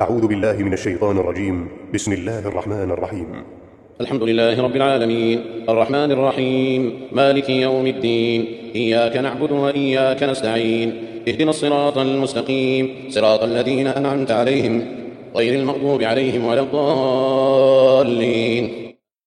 أعوذ بالله من الشيطان الرجيم. بسم الله الرحمن الرحيم. الحمد لله رب العالمين، الرحمن الرحيم، مالك يوم الدين، إياك نعبد وإياك نستعين، اهدنا الصراط المستقيم، صراط الذين أنعمت عليهم غير المغضوب عليهم ولا الضالين.